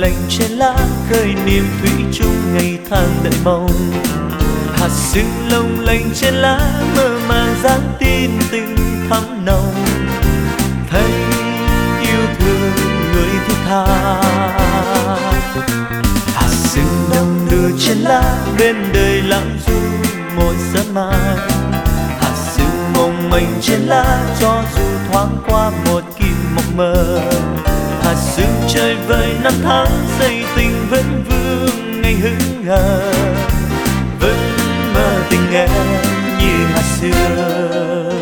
lành trên lá khơi niềm thủy chung ngày tháng đợi mong. Hạt sương lông lành trên lá mơ màng dáng tin tình thắm nồng. Thấy yêu thương người thiết tha, hạt sương đông đưa trên lá bên đời lãng du một giấc mai. Hạt sương mong manh trên lá cho dù thoáng qua một kim mộng mơ. Hạt sương chơi vơi năm tháng dây tình vẫn vương ngày hững hờ, vẫn mơ tình em như hạt sương.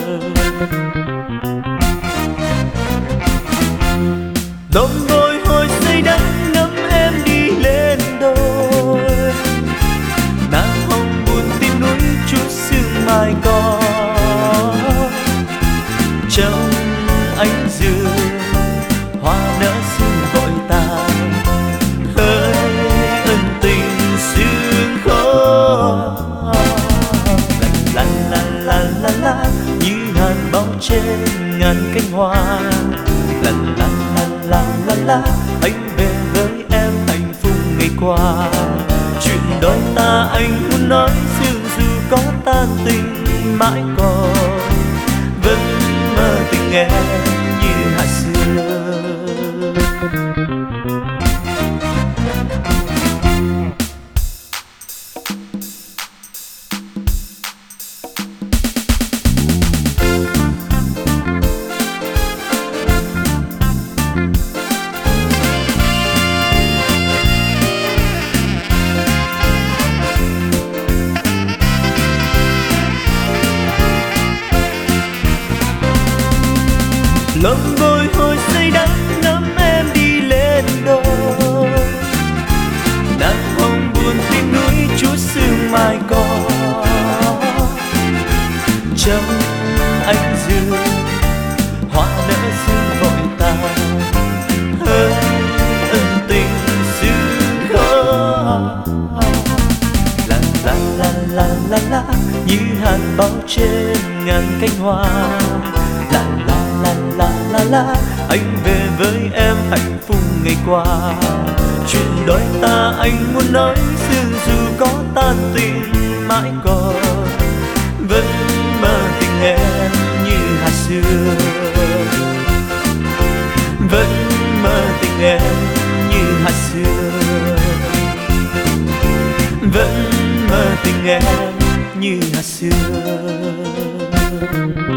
Đông đôi hồi say đắm ngắm em đi lên đồi, nắng hồng buồn tim núi chút sương mai có. Trong ánh dương hoa nở sương vội tàn, hỡi ân tình sương khói. La la la la la như hạt bóng trên ngàn cánh hoa. La la la la la la anh về với em hạnh phúc ngày qua. Chuyện đôi ta anh muốn nói dường dù có tan tình mãi còn, vẫn mơ tình em như hạt sương. Lòng bồi hồi say đắm ngắm em đi lên đồi, nắng hồng buồn tim núi chút sương mai có. Trong ánh dương hoa nở sương vội tàn, hỡi ân tình sương khói. La la la la la la như hạt bão trên ngàn cánh hoa. La la la la la la anh về với em hạnh phúc ngày qua. Chuyện đôi ta anh muốn nói dường dù có tan tình mãi còn, vẫn mơ tình em như hạt sương. Vẫn mơ tình em như hạt sương. Vẫn mơ tình em như hạt sương.